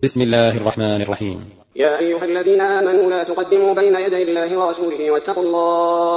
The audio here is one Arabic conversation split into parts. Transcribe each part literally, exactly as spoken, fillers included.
بسم الله الرحمن الرحيم. يا أيها الذين آمنوا لا تقدموا بين يدي الله ورسوله واتقوا الله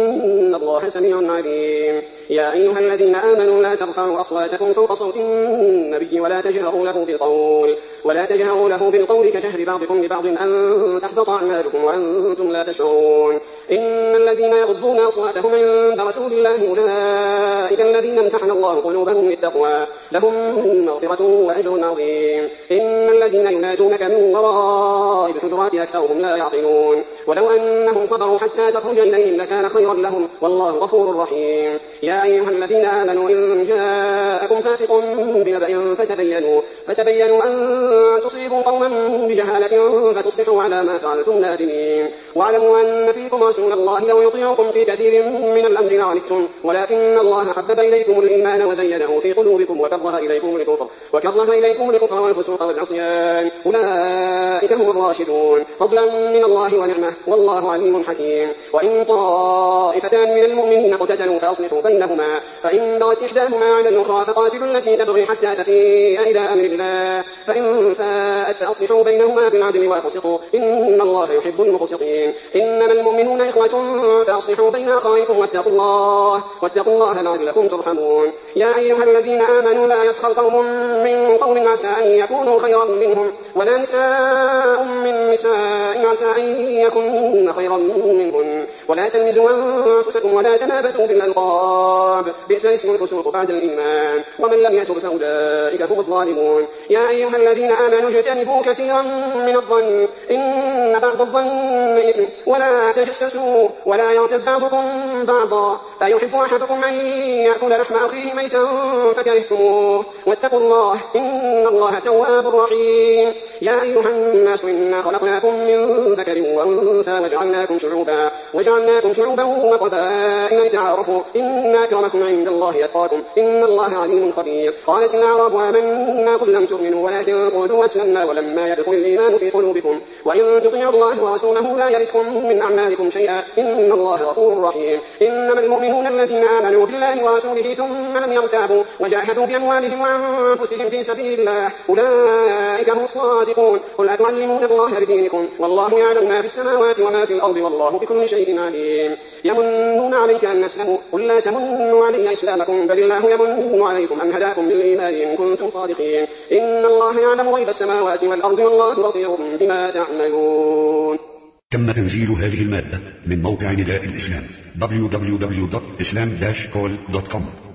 إن الله سميع عليم. يا أيها الذين آمنوا لا ترفعوا أصواتكم فوق صوت النبي ولا تجهروا له بالقول ولا تجهروا له بالقول كجهر بعضكم لبعض أن تحبط أعمالكم وأنتم لا تشعرون. إن الذين يغضون أصواتهم عند رسول الله أولئك الذين امتحن الله قلوبهم للتقوى لهم مغفرة وأجر عظيم. إن الذين ينادونك من وراء الحجرات أكثرهم لا يعقلون. ولو أنهم صبروا حتى تخرج إليهم لكان خيرا لهم والله غفور رحيم. يا أيها الذين آمنوا إن جاءكم فاسق بنبأ فتبينوا فتبينوا أن تصيبوا قوما بجهالة فتصبحوا على ما فعلتم نادمين. واعلموا أن فيكم رسول الله لو يطيعكم في كثير من الأمر لعنتم ولكن الله حبب إليكم الإيمان وزينه في قلوبكم وكره إليكم الكفر وكره إليكم الكفر والفسوق والعصيان أولئك هم الراشدون فضلا من الله ونعمه والله عليم حكيم. وإن طائفتان من المؤمنين اقتتلوا فأصلحوا بينهما فإن بغت إحداهما على الأخرى فقاتلوا التي تبغي حتى تفيء إلى أمر الله فإن فاءت فأصلحوا بينهما بالعدل وأقسطوا إن الله يحب المقسطين. إنما المؤمنون إخوة فأصلحوا بين أخويكم واتقوا الله واتقوا الله لعلكم ترحمون. يا أيها الذين آمنوا لا يسخر قوم من قوم عسى أن يكونوا خيرا منهم ولا نساء من نساء عسى أن يكون خيرا منهن ولا تلمزوا أنفسكم ولا تنابسوا بالألقاب بئس الاسم الفسوق بعد الإيمان ومن لم يتب فأولئك هم الظالمون. يا أيها الذين آمنوا اجتنبوا كثيرا من الظن إن بعض الظن إثم ولا تجسسوا ولا يغتب بعضكم بعضا أيحب أحدكم أن يأكل لحم أخيه ميتا فكرهتموه واتقوا الله إن الله تواب رحيم. يا أيها الناس إنا خلقناكم من ذكر وأنثى وجعلناكم شعوبا وجعلناكم شعوبا وقبائل لتعارفوا إن أكرمكم عند الله أتقاكم إن الله عليم خبير. قالت الأعراب آمنا قل لم تؤمنوا ولكن قولوا أسلمنا ولما يدخل الإيمان في قلوبكم وإن تطيعوا الله ورسوله لا يلدكم من أعمالكم شيئا إن الله غفور رحيم. إنما المؤمنون الذين آمنوا بالله ورسوله ثم لم يرتابوا وجاهدوا بأموالهم وأنفسهم في سبيل الله أولئك هم الصادقون. قل أتعلمون الله بدينكم والله يعلم ما في السماوات وما في الأرض والله بكل شيء عليم. يمنون عليك أن أسلموا قل لا تمنوا علي إسلامكم بل الله يمن عليكم أن هداكم للإيمان إن كنتم صادقين. إن الله يعلم غيب السماوات والأرض والله بصير بما تعملون. تم تنزيل هذه المادة من موقع نداء الإسلام دبليو دبليو دبليو دوت إسلام داش كول دوت كوم.